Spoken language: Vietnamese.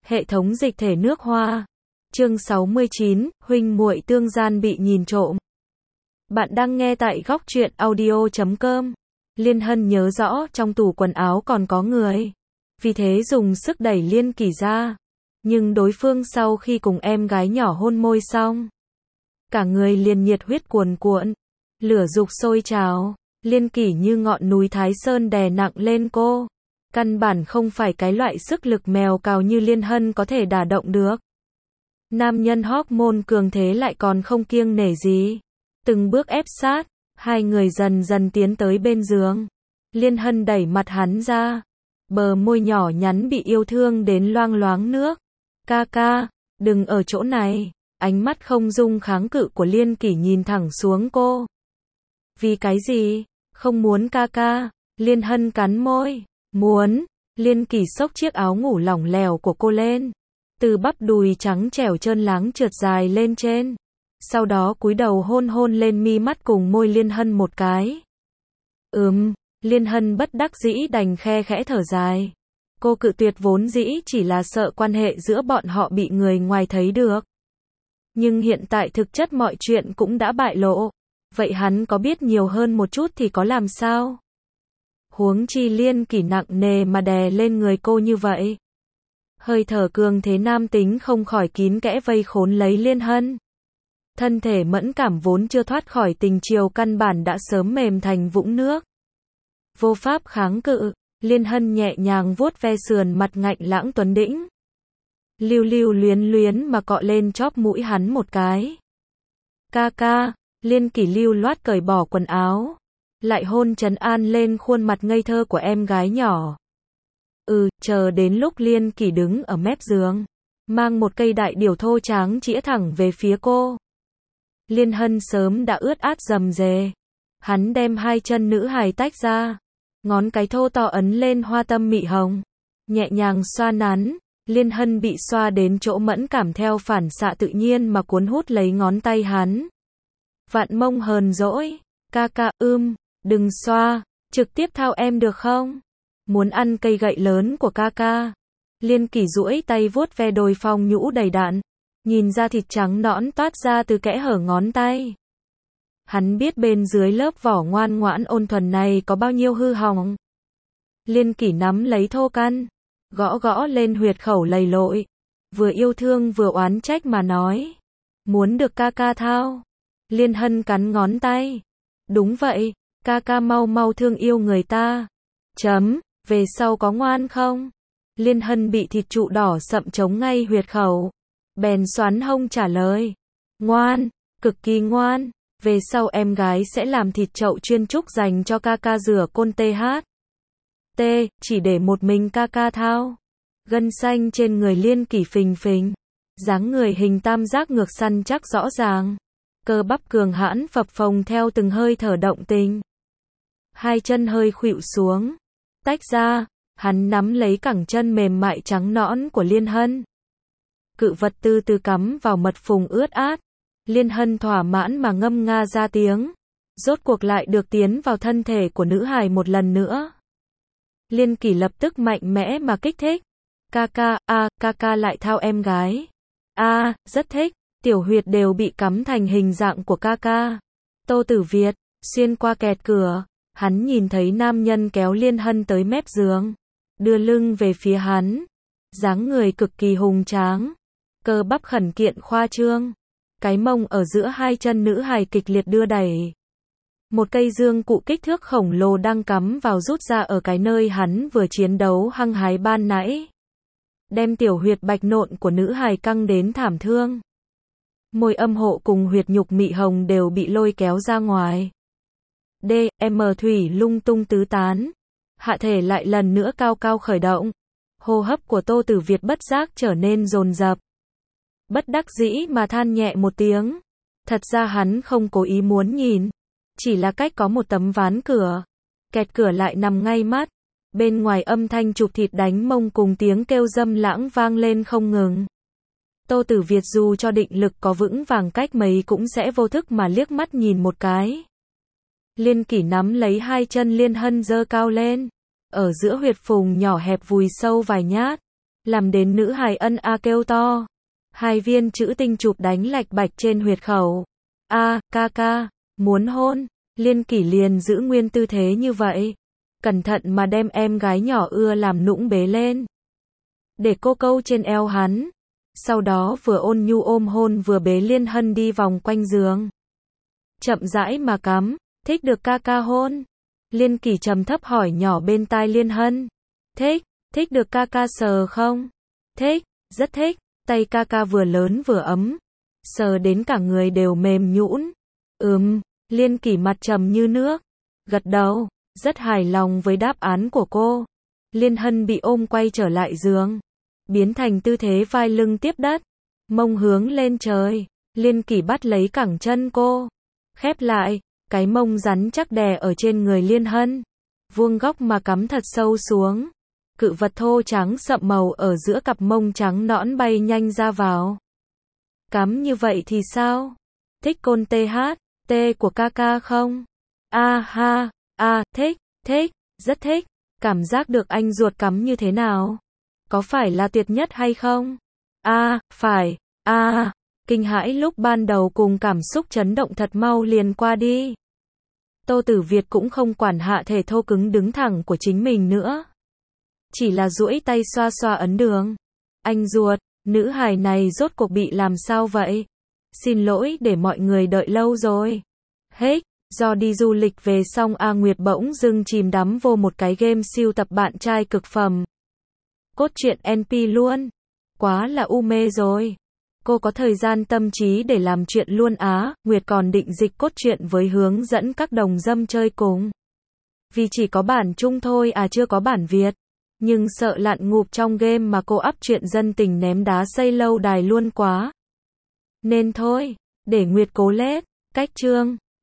Hệ thống dịch thể nước Hoa. Chương 69, huynh muội tương gian bị nhìn trộm. Bạn đang nghe tại góc truyện audio.com. Liên Hân nhớ rõ trong tủ quần áo còn có người. Vì thế dùng sức đẩy Liên Kỳ ra. Nhưng đối phương sau khi cùng em gái nhỏ hôn môi xong, cả người liền nhiệt huyết cuồn cuộn. Lửa dục sôi trào. Liên Kỳ như ngọn núi Thái Sơn đè nặng lên cô. Căn bản không phải cái loại sức lực mèo cào như Liên Hân có thể đả động được. Nam nhân hormone cường thế lại còn không kiêng nể gì. Từng bước ép sát, hai người dần dần tiến tới bên giường. Liên Hân đẩy mặt hắn ra. Bờ môi nhỏ nhắn bị yêu thương đến loang loáng nước. Ca ca, đừng ở chỗ này. Ánh mắt không dung kháng cự của Liên Kỳ nhìn thẳng xuống cô. Vì cái gì? Không muốn ca ca. Liên Hân cắn môi. Muốn. Liên Kỳ xốc chiếc áo ngủ lỏng lẻo của cô lên. Từ bắp đùi trắng trẻo trơn láng trượt dài lên trên. Sau đó cúi đầu hôn hôn lên mi mắt cùng môi Liên Hân một cái. Liên Hân bất đắc dĩ đành khe khẽ thở dài. Cô cự tuyệt vốn dĩ chỉ là sợ quan hệ giữa bọn họ bị người ngoài thấy được. Nhưng hiện tại thực chất mọi chuyện cũng đã bại lộ. Vậy hắn có biết nhiều hơn một chút thì có làm sao? Huống chi Liên Kỳ nặng nề mà đè lên người cô như vậy. Hơi thở cường thế nam tính không khỏi kín kẽ vây khốn lấy Liên Hân. Thân thể mẫn cảm vốn chưa thoát khỏi tình chiều căn bản đã sớm mềm thành vũng nước. Vô pháp kháng cự, Liên Hân nhẹ nhàng vuốt ve sườn mặt ngạnh lãng tuấn đĩnh. Lưu lưu luyến luyến mà cọ lên chóp mũi hắn một cái. Ca ca, Liên Kỳ lưu loát cởi bỏ quần áo. Lại hôn trấn an lên khuôn mặt ngây thơ của em gái nhỏ. Chờ đến lúc Liên Kỳ đứng ở mép giường, mang một cây đại điểu thô tráng chĩa thẳng về phía cô. Liên Hân sớm đã ướt át rầm rề. Hắn đem hai chân nữ hài tách ra, ngón cái thô to ấn lên hoa tâm mị hồng, nhẹ nhàng xoa nắn. Liên Hân bị xoa đến chỗ mẫn cảm theo phản xạ tự nhiên mà cuốn hút lấy ngón tay hắn. Vạn mông hờn dỗi, ca ca, đừng xoa, trực tiếp thao em được không? Muốn ăn cây gậy lớn của ca ca. Liên Kỳ duỗi tay vuốt ve đồi phong nhũ đầy đặn, nhìn ra thịt trắng nõn toát ra từ kẽ hở ngón tay. Hắn biết bên dưới lớp vỏ ngoan ngoãn ôn thuần này có bao nhiêu hư hỏng. Liên Kỳ nắm lấy thô căn, gõ gõ lên huyệt khẩu lầy lội, vừa yêu thương vừa oán trách mà nói. Muốn được ca ca thao. Liên Hân cắn ngón tay. Đúng vậy, ca ca mau mau thương yêu người ta. Về sau có ngoan không? Liên Hân bị thịt trụ đỏ sậm chống ngay huyệt khẩu. Bèn xoắn hông trả lời. Ngoan, cực kỳ ngoan. Về sau em gái sẽ làm thịt chậu chuyên trúc dành cho ca ca rửa côn chỉ để một mình ca ca thao. Gân xanh trên người Liên Kỳ phình phình. Dáng người hình tam giác ngược săn chắc rõ ràng. Cơ bắp cường hãn phập phồng theo từng hơi thở động tình. Hai chân hơi khuỵu xuống. Tách ra, hắn nắm lấy cẳng chân mềm mại trắng nõn của Liên Hân. Cự vật từ từ cắm vào mật phùng ướt át. Liên Hân thỏa mãn mà ngâm nga ra tiếng. Rốt cuộc lại được tiến vào thân thể của nữ hài một lần nữa. Liên Kỳ lập tức mạnh mẽ mà kích thích. Ca ca lại thao em gái. Rất thích. Tiểu huyệt đều bị cắm thành hình dạng của ca ca. Tô Tử Việt, xuyên qua kẹt cửa, hắn nhìn thấy nam nhân kéo Liên Hân tới mép giường, đưa lưng về phía hắn. Dáng người cực kỳ hùng tráng, cơ bắp khẩn kiện khoa trương. Cái mông ở giữa hai chân nữ hài kịch liệt đưa đẩy. Một cây dương cụ kích thước khổng lồ đang cắm vào rút ra ở cái nơi hắn vừa chiến đấu hăng hái ban nãy. Đem tiểu huyệt bạch nộn của nữ hài căng đến thảm thương. Môi âm hộ cùng huyệt nhục mị hồng đều bị lôi kéo ra ngoài. Thủy lung tung tứ tán. Hạ thể lại lần nữa cao cao khởi động. Hô hấp của Tô Tử Việt bất giác trở nên dồn dập. Bất đắc dĩ mà than nhẹ một tiếng. Thật ra hắn không cố ý muốn nhìn. Chỉ là cách có một tấm ván cửa. Kẹt cửa lại nằm ngay mắt. Bên ngoài âm thanh chụp thịt đánh mông cùng tiếng kêu dâm lãng vang lên không ngừng. Tô Tử Việt dù cho định lực có vững vàng cách mấy cũng sẽ vô thức mà liếc mắt nhìn một cái. Liên Kỳ nắm lấy hai chân Liên Hân giơ cao lên. Ở giữa huyệt phùng nhỏ hẹp vùi sâu vài nhát. làm đến nữ hài ân a kêu to. Hai viên chữ tinh chụp đánh lạch bạch trên huyệt khẩu. A, ca, muốn hôn. Liên Kỷ liền giữ nguyên tư thế như vậy. Cẩn thận mà đem em gái nhỏ ưa làm nũng bế lên. Để cô câu trên eo hắn. Sau đó vừa ôn nhu ôm hôn vừa bế Liên Hân đi vòng quanh giường. Chậm rãi mà cắm, thích được ca hôn. Liên Kỷ trầm thấp hỏi nhỏ bên tai Liên Hân. Thích được ca sờ không? Thích, rất thích, tay ca vừa lớn vừa ấm. Sờ đến cả người đều mềm nhũn. Liên Kỷ mặt trầm như nước. Gật đầu, rất hài lòng với đáp án của cô. Liên Hân bị ôm quay trở lại giường. Biến thành tư thế vai lưng tiếp đất. Mông hướng lên trời. Liên Kỷ bắt lấy cẳng chân cô. Khép lại, cái mông rắn chắc đè ở trên người Liên Hân. Vuông góc mà cắm thật sâu xuống. Cự vật thô trắng sậm màu ở giữa cặp mông trắng nõn bay nhanh ra vào. Cắm như vậy thì sao? Thích côn THT của ca không? Thích, rất thích. Cảm giác được anh ruột cắm như thế nào? Có phải là tuyệt nhất hay không? Phải. Kinh hãi lúc ban đầu cùng cảm xúc chấn động thật mau liền qua đi. Tô Tử Việt cũng không quản hạ thể thô cứng đứng thẳng của chính mình nữa. Chỉ là duỗi tay xoa xoa ấn đường. Anh ruột, nữ hài này rốt cuộc bị làm sao vậy? Xin lỗi để mọi người đợi lâu rồi. Do đi du lịch về xong A Nguyệt bỗng dưng chìm đắm vô một cái game siêu tập bạn trai cực phẩm. Cốt truyện NP luôn. Quá là u mê rồi. Cô có thời gian tâm trí để làm chuyện luôn á. Nguyệt còn định dịch cốt truyện với hướng dẫn các đồng dâm chơi cùng. Vì chỉ có bản Trung thôi chưa có bản Việt. Nhưng sợ lặn ngụp trong game mà cô up chuyện dân tình ném đá xây lâu đài luôn quá. Nên thôi, để Nguyệt cố lết. Cách chương